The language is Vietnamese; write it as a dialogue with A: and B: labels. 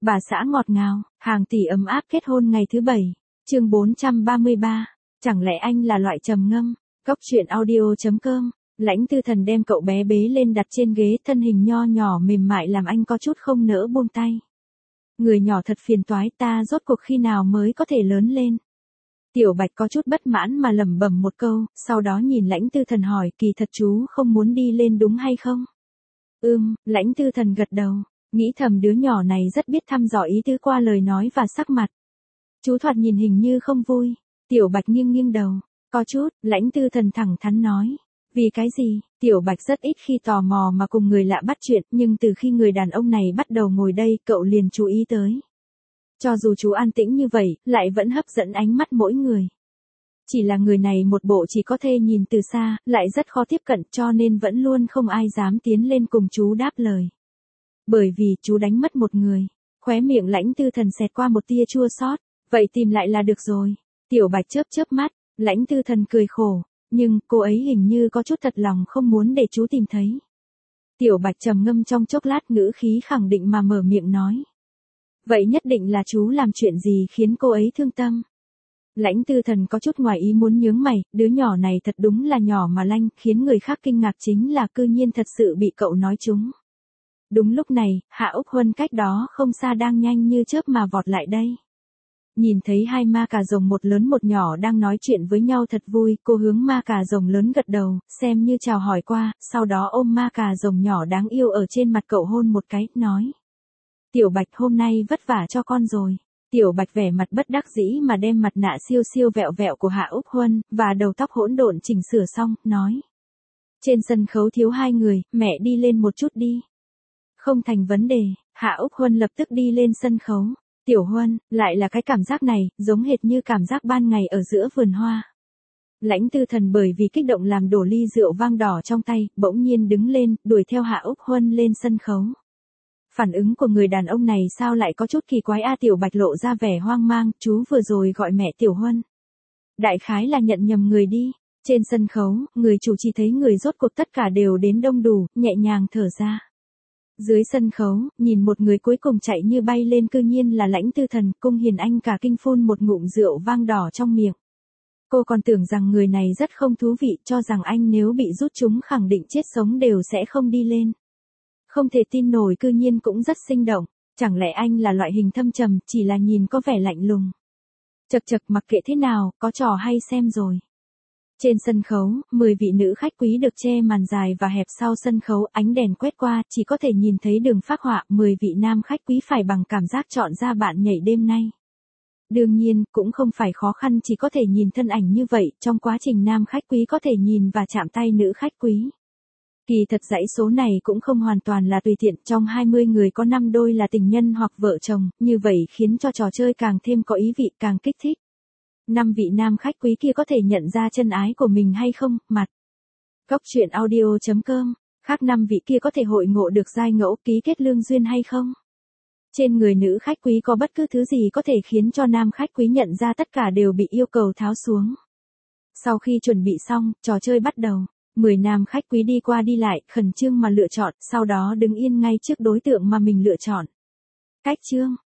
A: Bà xã ngọt ngào, hàng tỷ ấm áp kết hôn ngày thứ 7. Chương 433. Chẳng lẽ anh là loại trầm ngâm? Cốc truyện audio.com. Lãnh Tư Thần đem cậu bé bế lên đặt trên ghế, thân hình nho nhỏ mềm mại làm anh có chút không nỡ buông tay. Người nhỏ thật phiền toái, ta rốt cuộc khi nào mới có thể lớn lên? Tiểu Bạch có chút bất mãn mà lẩm bẩm một câu, sau đó nhìn Lãnh Tư Thần hỏi, kỳ thật chú không muốn đi lên đúng hay không? Lãnh Tư Thần gật đầu, nghĩ thầm đứa nhỏ này rất biết thăm dò ý tứ qua lời nói và sắc mặt. Chú thoạt nhìn hình như không vui. Tiểu Bạch nghiêng nghiêng đầu, có chút. Lãnh Tư Thần thẳng thắn nói. Vì cái gì? Tiểu Bạch rất ít khi tò mò mà cùng người lạ bắt chuyện, nhưng từ khi người đàn ông này bắt đầu ngồi đây, cậu liền chú ý tới. Cho dù chú an tĩnh như vậy, lại vẫn hấp dẫn ánh mắt mỗi người. Chỉ là người này một bộ chỉ có thể nhìn từ xa, lại rất khó tiếp cận, cho nên vẫn luôn không ai dám tiến lên cùng chú đáp lời. Bởi vì chú đánh mất một người. Khóe miệng Lãnh Tư Thần xẹt qua một tia chua xót. Vậy tìm lại là được rồi. Tiểu Bạch chớp chớp mắt, Lãnh Tư Thần cười khổ, nhưng cô ấy hình như có chút thật lòng không muốn để chú tìm thấy. Tiểu Bạch trầm ngâm trong chốc lát, ngữ khí khẳng định mà mở miệng nói. Vậy nhất định là chú làm chuyện gì khiến cô ấy thương tâm? Lãnh Tư Thần có chút ngoài ý muốn nhướng mày, đứa nhỏ này thật đúng là nhỏ mà lanh, khiến người khác kinh ngạc chính là cư nhiên thật sự bị cậu nói trúng. Đúng lúc này, Hạ Úc Huân cách đó không xa đang nhanh như chớp mà vọt lại đây. Nhìn thấy hai ma cà rồng một lớn một nhỏ đang nói chuyện với nhau thật vui, cô hướng ma cà rồng lớn gật đầu, xem như chào hỏi qua, sau đó ôm ma cà rồng nhỏ đáng yêu ở trên mặt cậu hôn một cái, nói. Tiểu Bạch hôm nay vất vả cho con rồi. Tiểu Bạch vẻ mặt bất đắc dĩ mà đem mặt nạ siêu siêu vẹo vẹo của Hạ Úc Huân, và đầu tóc hỗn độn chỉnh sửa xong, nói. Trên sân khấu thiếu hai người, mẹ đi lên một chút đi. Không thành vấn đề, Hạ Úc Huân lập tức đi lên sân khấu. Tiểu Huân, lại là cái cảm giác này, giống hệt như cảm giác ban ngày ở giữa vườn hoa. Lãnh Tư Thần bởi vì kích động làm đổ ly rượu vang đỏ trong tay, bỗng nhiên đứng lên, đuổi theo Hạ Úc Huân lên sân khấu. Phản ứng của người đàn ông này sao lại có chút kỳ quái a? Tiểu Bạch lộ ra vẻ hoang mang, chú vừa rồi gọi mẹ Tiểu Huân. Đại khái là nhận nhầm người đi. Trên sân khấu, người chủ trì thấy người rốt cuộc tất cả đều đến đông đủ, nhẹ nhàng thở ra. Dưới sân khấu, nhìn một người cuối cùng chạy như bay lên cư nhiên là Lãnh Tư Thần, Cung Hiền Anh cả kinh phun một ngụm rượu vang đỏ trong miệng. Cô còn tưởng rằng người này rất không thú vị, cho rằng anh nếu bị rút chúng khẳng định chết sống đều sẽ không đi lên. Không thể tin nổi cư nhiên cũng rất sinh động, chẳng lẽ anh là loại hình thâm trầm, chỉ là nhìn có vẻ lạnh lùng. Chậc chậc, mặc kệ thế nào, có trò hay xem rồi. Trên sân khấu, 10 vị nữ khách quý được che màn dài và hẹp sau sân khấu, ánh đèn quét qua, chỉ có thể nhìn thấy đường phác họa, 10 vị nam khách quý phải bằng cảm giác chọn ra bạn nhảy đêm nay. Đương nhiên, cũng không phải khó khăn, chỉ có thể nhìn thân ảnh như vậy, trong quá trình nam khách quý có thể nhìn và chạm tay nữ khách quý. Kỳ thật dãy số này cũng không hoàn toàn là tùy tiện, trong 20 người có 5 đôi là tình nhân hoặc vợ chồng, như vậy khiến cho trò chơi càng thêm có ý vị, càng kích thích. 5 vị nam khách quý kia có thể nhận ra chân ái của mình hay không? Mặt. Cốc truyện audio.com. Khác 5 vị kia có thể hội ngộ được giai ngẫu, ký kết lương duyên hay không? Trên người nữ khách quý có bất cứ thứ gì có thể khiến cho nam khách quý nhận ra, tất cả đều bị yêu cầu tháo xuống. Sau khi chuẩn bị xong, trò chơi bắt đầu. 10 nam khách quý đi qua đi lại, khẩn trương mà lựa chọn, sau đó đứng yên ngay trước đối tượng mà mình lựa chọn. Cách chương,